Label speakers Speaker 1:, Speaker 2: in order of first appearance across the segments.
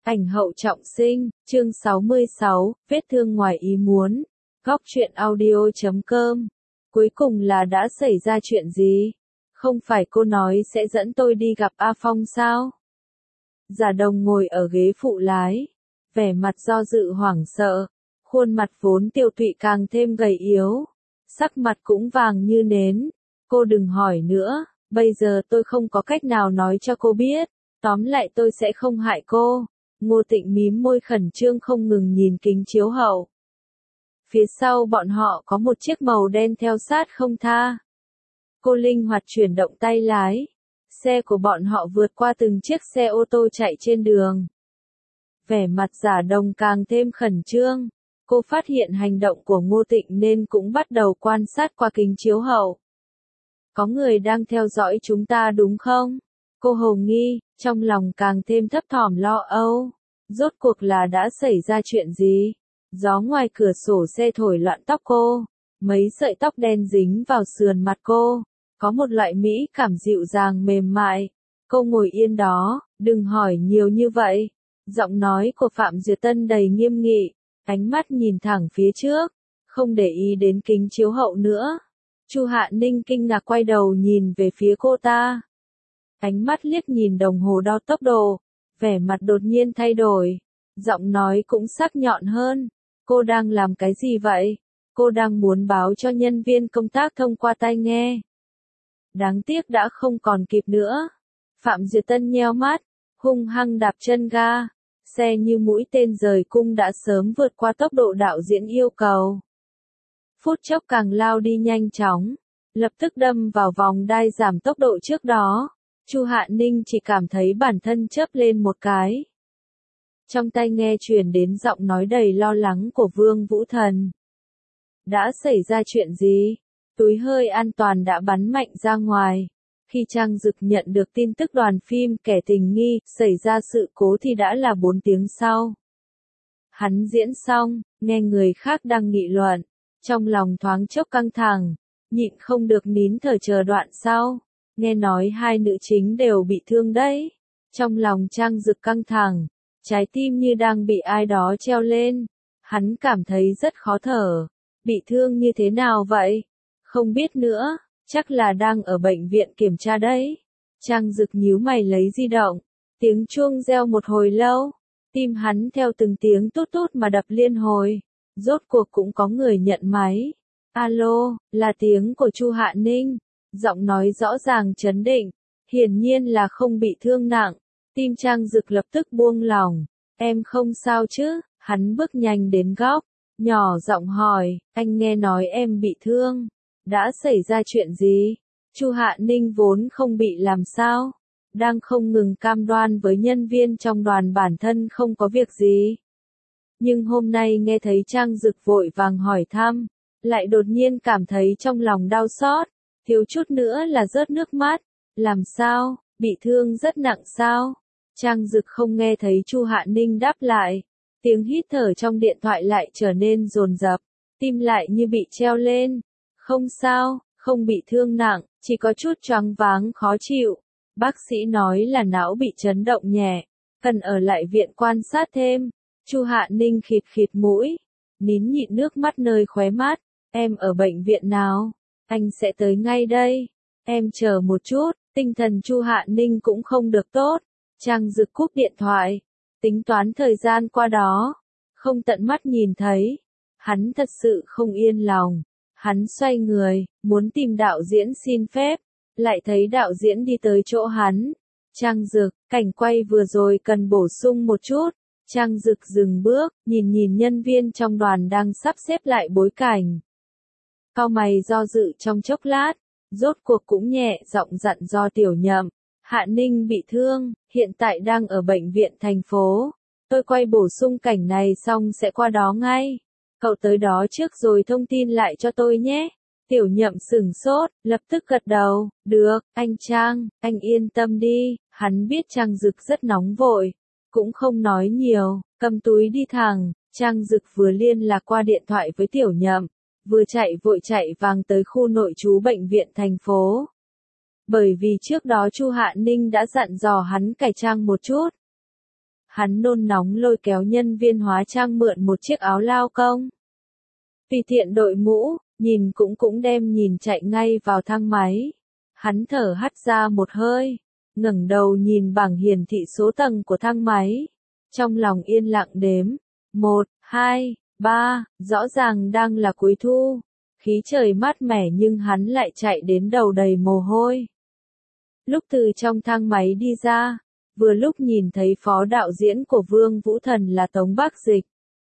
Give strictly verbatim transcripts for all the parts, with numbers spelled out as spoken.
Speaker 1: Ảnh hậu trọng sinh, chương sáu mươi sáu, vết thương ngoài ý muốn. Góc truyện audio chấm com. Cuối cùng là đã xảy ra chuyện gì? Không phải cô nói sẽ dẫn tôi đi gặp A Phong sao? Giả Đồng ngồi ở ghế phụ lái, vẻ mặt do dự hoảng sợ, khuôn mặt vốn tiều tụy càng thêm gầy yếu, sắc mặt cũng vàng như nến. Cô đừng hỏi nữa, bây giờ tôi không có cách nào nói cho cô biết, tóm lại tôi sẽ không hại cô. Ngô Tịnh mím môi khẩn trương không ngừng nhìn kính chiếu hậu. Phía sau bọn họ có một chiếc màu đen theo sát không tha. Cô linh hoạt chuyển động tay lái. Xe của bọn họ vượt qua từng chiếc xe ô tô chạy trên đường. Vẻ mặt Giả Đồng càng thêm khẩn trương. Cô phát hiện hành động của Ngô Tịnh nên cũng bắt đầu quan sát qua kính chiếu hậu. Có người đang theo dõi chúng ta đúng không? Cô hồ nghi, trong lòng càng thêm thấp thỏm lo âu. Rốt cuộc là đã xảy ra chuyện gì? Gió ngoài cửa sổ xe thổi loạn tóc cô. Mấy sợi tóc đen dính vào sườn mặt cô. Có một loại mỹ cảm dịu dàng mềm mại. Cô ngồi yên đó, đừng hỏi nhiều như vậy. Giọng nói của Phạm Duyệt Tân đầy nghiêm nghị. Ánh mắt nhìn thẳng phía trước. Không để ý đến kính chiếu hậu nữa. Chu Hạ Ninh kinh ngạc quay đầu nhìn về phía cô ta. Ánh mắt liếc nhìn đồng hồ đo tốc độ, vẻ mặt đột nhiên thay đổi, giọng nói cũng sắc nhọn hơn. Cô đang làm cái gì vậy? Cô đang muốn báo cho nhân viên công tác thông qua tai nghe. Đáng tiếc đã không còn kịp nữa. Phạm Duyệt Tân nheo mắt, hung hăng đạp chân ga. Xe như mũi tên rời cung đã sớm vượt qua tốc độ đạo diễn yêu cầu. Phút chốc càng lao đi nhanh chóng, lập tức đâm vào vòng đai giảm tốc độ trước đó. Chu Hạ Ninh chỉ cảm thấy bản thân chớp lên một cái. Trong tai nghe truyền đến giọng nói đầy lo lắng của Vương Vũ Thần. Đã xảy ra chuyện gì? Túi hơi an toàn đã bắn mạnh ra ngoài. Khi Trang Dực nhận được tin tức đoàn phim Kẻ Tình Nghi xảy ra sự cố thì đã là bốn tiếng sau. Hắn diễn xong, nghe người khác đang nghị luận. Trong lòng thoáng chốc căng thẳng, nhịn không được nín thở chờ đoạn sau. Nghe nói hai nữ chính đều bị thương đấy. Trong lòng Trang Dực căng thẳng, trái tim như đang bị ai đó treo lên. Hắn cảm thấy rất khó thở. Bị thương như thế nào vậy? Không biết nữa, chắc là đang ở bệnh viện kiểm tra đấy. Trang Dực nhíu mày lấy di động. Tiếng chuông reo một hồi lâu. Tim hắn theo từng tiếng tút tút mà đập liên hồi. Rốt cuộc cũng có người nhận máy. Alo, là tiếng của Chu Hạ Ninh. Giọng nói rõ ràng trấn định, hiển nhiên là không bị thương nặng. Tim Trang Dực lập tức buông lỏng. Em không sao chứ? Hắn bước nhanh đến góc, nhỏ giọng hỏi, anh nghe nói em bị thương. Đã xảy ra chuyện gì? Chu Hạ Ninh vốn không bị làm sao, đang không ngừng cam đoan với nhân viên trong đoàn bản thân không có việc gì. Nhưng hôm nay nghe thấy Trang Dực vội vàng hỏi thăm, lại đột nhiên cảm thấy trong lòng đau xót. Thiếu chút nữa là rớt nước mắt. Làm sao? Bị thương rất nặng sao? Trang Dực không nghe thấy Chu Hạ Ninh đáp lại. Tiếng hít thở trong điện thoại lại trở nên dồn dập. Tim lại như bị treo lên. Không sao, không bị thương nặng, chỉ có chút choáng váng khó chịu. Bác sĩ nói là não bị chấn động nhẹ, cần ở lại viện quan sát thêm. Chu Hạ Ninh khịt khịt mũi, nín nhịn nước mắt nơi khóe mắt. Em ở bệnh viện nào? Anh sẽ tới ngay đây. Em chờ một chút. Tinh thần Chu Hạ Ninh cũng không được tốt. Trang Dực cúp điện thoại. Tính toán thời gian qua đó, không tận mắt nhìn thấy. Hắn thật sự không yên lòng. Hắn xoay người, muốn tìm đạo diễn xin phép. Lại thấy đạo diễn đi tới chỗ hắn. Trang Dực, cảnh quay vừa rồi cần bổ sung một chút. Trang Dực dừng bước, nhìn nhìn nhân viên trong đoàn đang sắp xếp lại bối cảnh. Cau mày do dự trong chốc lát, rốt cuộc cũng nhẹ giọng dặn do Tiểu Nhậm. Hạ Ninh bị thương, hiện tại đang ở bệnh viện thành phố. Tôi quay bổ sung cảnh này xong sẽ qua đó ngay. Cậu tới đó trước rồi thông tin lại cho tôi nhé. Tiểu Nhậm sửng sốt, lập tức gật đầu. Được, anh Trang, anh yên tâm đi. Hắn biết Trang Dực rất nóng vội, cũng không nói nhiều, cầm túi đi thẳng. Trang Dực vừa liên lạc qua điện thoại với Tiểu Nhậm, vừa chạy vội chạy vàng tới khu nội trú bệnh viện thành phố. Bởi vì trước đó Chu Hạ Ninh đã dặn dò hắn cải trang một chút. Hắn nôn nóng lôi kéo nhân viên hóa trang mượn một chiếc áo lao công. Tùy tiện đội mũ, nhìn cũng cũng đem nhìn chạy ngay vào thang máy. Hắn thở hắt ra một hơi, ngẩng đầu nhìn bảng hiển thị số tầng của thang máy. Trong lòng yên lặng đếm. Một, hai, ba, rõ ràng đang là cuối thu. Khí trời mát mẻ nhưng hắn lại chạy đến đầu đầy mồ hôi. Lúc từ trong thang máy đi ra, vừa lúc nhìn thấy phó đạo diễn của Vương Vũ Thần là Tống Bác Dịch.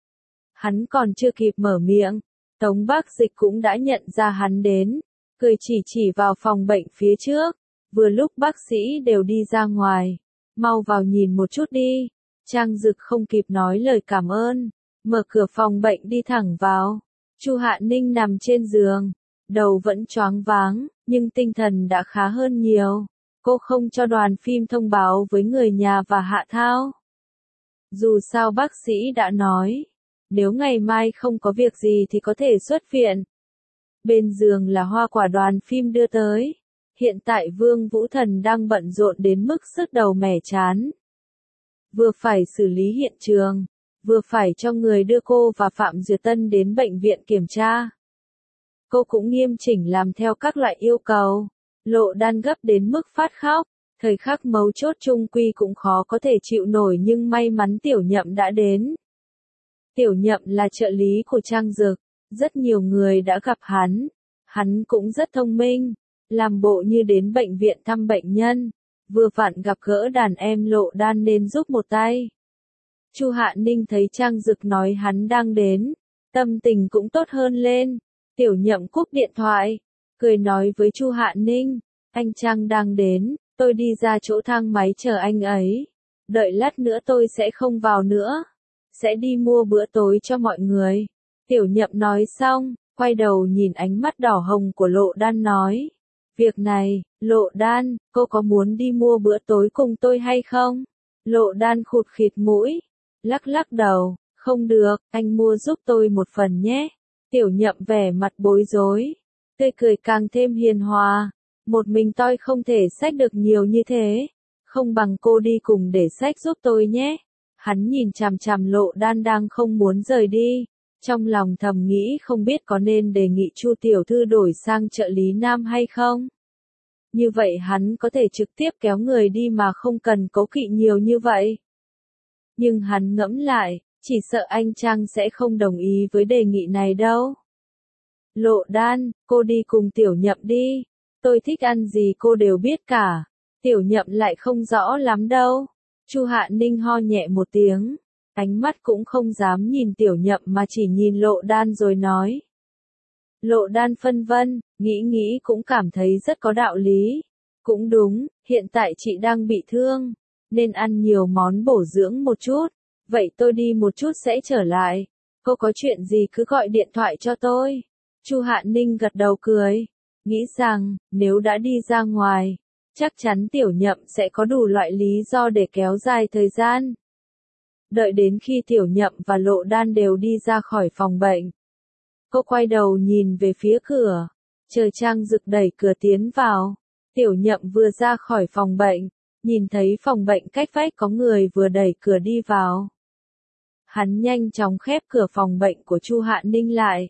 Speaker 1: Hắn còn chưa kịp mở miệng, Tống Bác Dịch cũng đã nhận ra hắn đến, cười chỉ chỉ vào phòng bệnh phía trước, vừa lúc bác sĩ đều đi ra ngoài, mau vào nhìn một chút đi. Trang Dực không kịp nói lời cảm ơn, mở cửa phòng bệnh đi thẳng vào. Chu Hạ Ninh nằm trên giường, đầu vẫn choáng váng, nhưng tinh thần đã khá hơn nhiều. Cô không cho đoàn phim thông báo với người nhà và Hạ Thao. Dù sao bác sĩ đã nói, nếu ngày mai không có việc gì thì có thể xuất viện. Bên giường là hoa quả đoàn phim đưa tới. Hiện tại Vương Vũ Thần đang bận rộn đến mức sứt đầu mẻ chán. Vừa phải xử lý hiện trường, vừa phải cho người đưa cô và Phạm Duyệt Tân đến bệnh viện kiểm tra. Cô cũng nghiêm chỉnh làm theo các loại yêu cầu. Lộ Đan gấp đến mức phát khóc, thời khắc mấu chốt chung quy cũng khó có thể chịu nổi nhưng may mắn Tiểu Nhậm đã đến. Tiểu Nhậm là trợ lý của Trang Dực, rất nhiều người đã gặp hắn, hắn cũng rất thông minh, làm bộ như đến bệnh viện thăm bệnh nhân, vừa vặn gặp gỡ đàn em Lộ Đan nên giúp một tay. Chu Hạ Ninh thấy Trang Dực nói hắn đang đến, tâm tình cũng tốt hơn lên. Tiểu Nhậm cúp điện thoại, cười nói với Chu Hạ Ninh, anh Trang đang đến, tôi đi ra chỗ thang máy chờ anh ấy. Đợi lát nữa tôi sẽ không vào nữa, sẽ đi mua bữa tối cho mọi người. Tiểu Nhậm nói xong, quay đầu nhìn ánh mắt đỏ hồng của Lộ Đan nói, việc này, Lộ Đan, cô có muốn đi mua bữa tối cùng tôi hay không? Lộ Đan khụt khịt mũi, lắc lắc đầu, không được, anh mua giúp tôi một phần nhé. Tiểu Nhậm vẻ mặt bối rối, tươi cười càng thêm hiền hòa, một mình tôi không thể xách được nhiều như thế, không bằng cô đi cùng để xách giúp tôi nhé. Hắn nhìn chằm chằm Lộ Đan đang không muốn rời đi, trong lòng thầm nghĩ không biết có nên đề nghị Chu tiểu thư đổi sang trợ lý nam hay không. Như vậy hắn có thể trực tiếp kéo người đi mà không cần cố kỵ nhiều như vậy. Nhưng hắn ngẫm lại, chỉ sợ anh Trang sẽ không đồng ý với đề nghị này đâu. Lộ Đan, cô đi cùng Tiểu Nhậm đi, tôi thích ăn gì cô đều biết cả. Tiểu Nhậm lại không rõ lắm đâu. Chu Hạ Ninh ho nhẹ một tiếng, ánh mắt cũng không dám nhìn Tiểu Nhậm mà chỉ nhìn Lộ Đan rồi nói. Lộ Đan phân vân, nghĩ nghĩ cũng cảm thấy rất có đạo lý. Cũng đúng, hiện tại chị đang bị thương, nên ăn nhiều món bổ dưỡng một chút. Vậy tôi đi một chút sẽ trở lại. Cô có chuyện gì cứ gọi điện thoại cho tôi. Chu Hạ Ninh gật đầu cười, nghĩ rằng, nếu đã đi ra ngoài, chắc chắn Tiểu Nhậm sẽ có đủ loại lý do để kéo dài thời gian. Đợi đến khi Tiểu Nhậm và Lộ Đan đều đi ra khỏi phòng bệnh, cô quay đầu nhìn về phía cửa, chờ Trang Dực đẩy cửa tiến vào. Tiểu Nhậm vừa ra khỏi phòng bệnh, nhìn thấy phòng bệnh cách vách có người vừa đẩy cửa đi vào. Hắn nhanh chóng khép cửa phòng bệnh của Chu Hạ Ninh lại.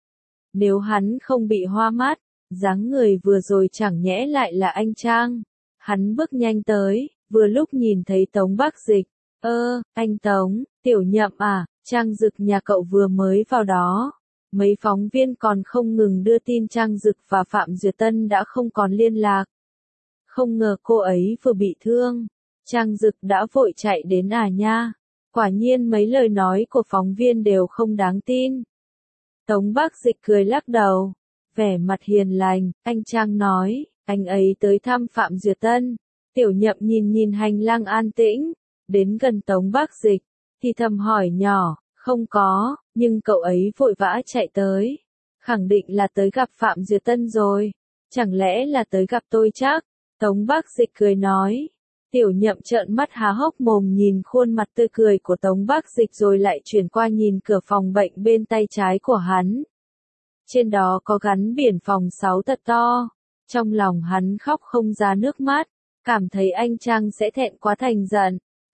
Speaker 1: Nếu hắn không bị hoa mắt, dáng người vừa rồi chẳng nhẽ lại là anh Trang. Hắn bước nhanh tới, vừa lúc nhìn thấy Tống Bác Dịch. Ơ, anh Tống, Tiểu Nhậm à, Trang Dực nhà cậu vừa mới vào đó. Mấy phóng viên còn không ngừng đưa tin Trang Dực và Phạm Duyệt Tân đã không còn liên lạc. Không ngờ cô ấy vừa bị thương. Trang Dực đã vội chạy đến à nha. Quả nhiên mấy lời nói của phóng viên đều không đáng tin. Tống Bác Dịch cười lắc đầu, vẻ mặt hiền lành, anh Trang nói, anh ấy tới thăm Phạm Duyệt Tân. Tiểu Nhậm nhìn nhìn hành lang an tĩnh, đến gần Tống Bác Dịch, thì thầm hỏi nhỏ, không có, nhưng cậu ấy vội vã chạy tới. Khẳng định là tới gặp Phạm Duyệt Tân rồi, chẳng lẽ là tới gặp tôi chắc? Tống Bác Dịch cười nói. Tiểu Nhậm trợn mắt há hốc mồm nhìn khuôn mặt tươi cười của Tống Bác Dịch rồi lại chuyển qua nhìn cửa phòng bệnh bên tay trái của hắn. Trên đó có gắn biển phòng sáu thật to. Trong lòng hắn khóc không ra nước mắt, cảm thấy anh Trang sẽ thẹn quá thành giận.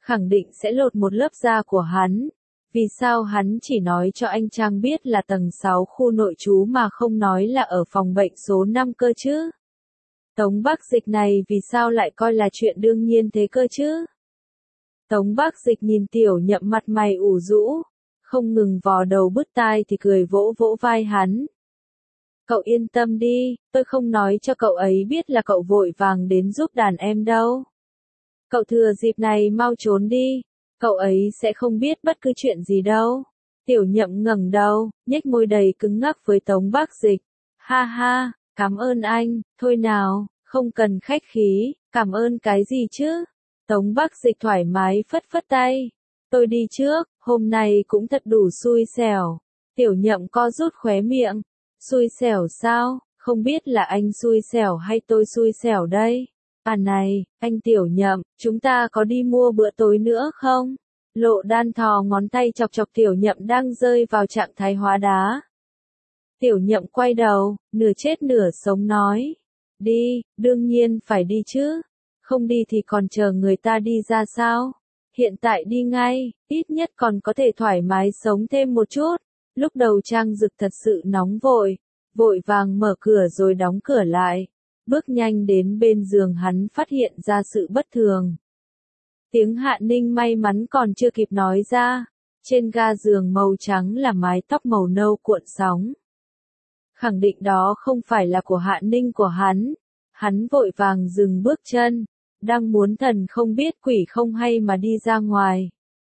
Speaker 1: khẳng định sẽ lột một lớp da của hắn. Vì sao hắn chỉ nói cho anh Trang biết là tầng sáu khu nội trú mà không nói là ở phòng bệnh số năm cơ chứ? Tống Bắc Dịch này vì sao lại coi là chuyện đương nhiên thế cơ chứ? Tống Bắc Dịch nhìn Tiểu Nhậm mặt mày ủ rũ, không ngừng vò đầu bứt tai thì cười vỗ vỗ vai hắn. Cậu yên tâm đi, tôi không nói cho cậu ấy biết là cậu vội vàng đến giúp đàn em đâu. Cậu thừa dịp này mau trốn đi, cậu ấy sẽ không biết bất cứ chuyện gì đâu. Tiểu Nhậm ngẩng đầu, nhếch môi đầy cứng ngắc với Tống Bắc Dịch. Ha ha, cảm ơn anh, thôi nào, không cần khách khí, cảm ơn cái gì chứ? Tống Bắc Dịch thoải mái phất phất tay. Tôi đi trước, hôm nay cũng thật đủ xui xẻo. Tiểu Nhậm co rút khóe miệng. Xui xẻo sao, không biết là anh xui xẻo hay tôi xui xẻo đây? À này, anh Tiểu Nhậm, chúng ta có đi mua bữa tối nữa không? Lộ Đan thò ngón tay chọc chọc Tiểu Nhậm đang rơi vào trạng thái hóa đá. Tiểu Nhậm quay đầu, nửa chết nửa sống nói. Đi, đương nhiên phải đi chứ. Không đi thì còn chờ người ta đi ra sao? Hiện tại đi ngay, ít nhất còn có thể thoải mái sống thêm một chút. Lúc đầu Trang Dực thật sự nóng vội, vội vàng mở cửa rồi đóng cửa lại. Bước nhanh đến bên giường hắn phát hiện ra sự bất thường. Tiếng Hạ Ninh may mắn còn chưa kịp nói ra. Trên ga giường màu trắng là mái tóc màu nâu cuộn sóng. Khẳng định đó không phải là của Hạ Ninh của hắn. Hắn vội vàng dừng bước chân, đang muốn thần không biết quỷ không hay mà đi ra ngoài.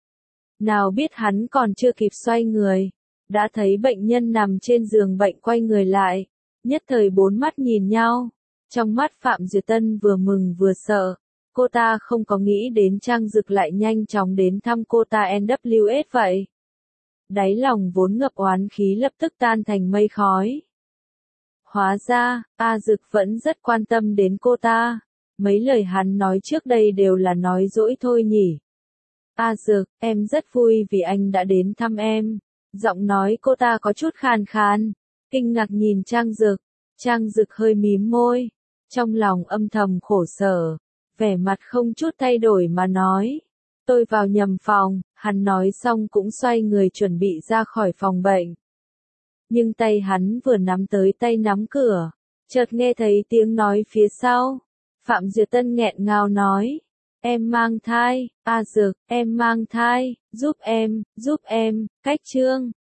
Speaker 1: Nào biết hắn còn chưa kịp xoay người, đã thấy bệnh nhân nằm trên giường bệnh quay người lại, nhất thời bốn mắt nhìn nhau. Trong mắt Phạm Duyệt Tân vừa mừng vừa sợ, cô ta không có nghĩ đến Trang Dực lại nhanh chóng đến thăm cô ta en vê ét vậy. Đáy lòng vốn ngập oán khí lập tức tan thành mây khói. Hóa ra, A Dực vẫn rất quan tâm đến cô ta. Mấy lời hắn nói trước đây đều là nói dỗi thôi nhỉ. A Dực, em rất vui vì anh đã đến thăm em. Giọng nói cô ta có chút khàn khàn, kinh ngạc nhìn Trang Dực. Trang Dực hơi mím môi, trong lòng âm thầm khổ sở, vẻ mặt không chút thay đổi mà nói. Tôi vào nhầm phòng, hắn nói xong cũng xoay người chuẩn bị ra khỏi phòng bệnh. Nhưng tay hắn vừa nắm tới tay nắm cửa, chợt nghe thấy tiếng nói phía sau. Phạm Duyệt Tân nghẹn ngào nói, em mang thai, A Dực, em mang thai, giúp em, giúp em, cách trương.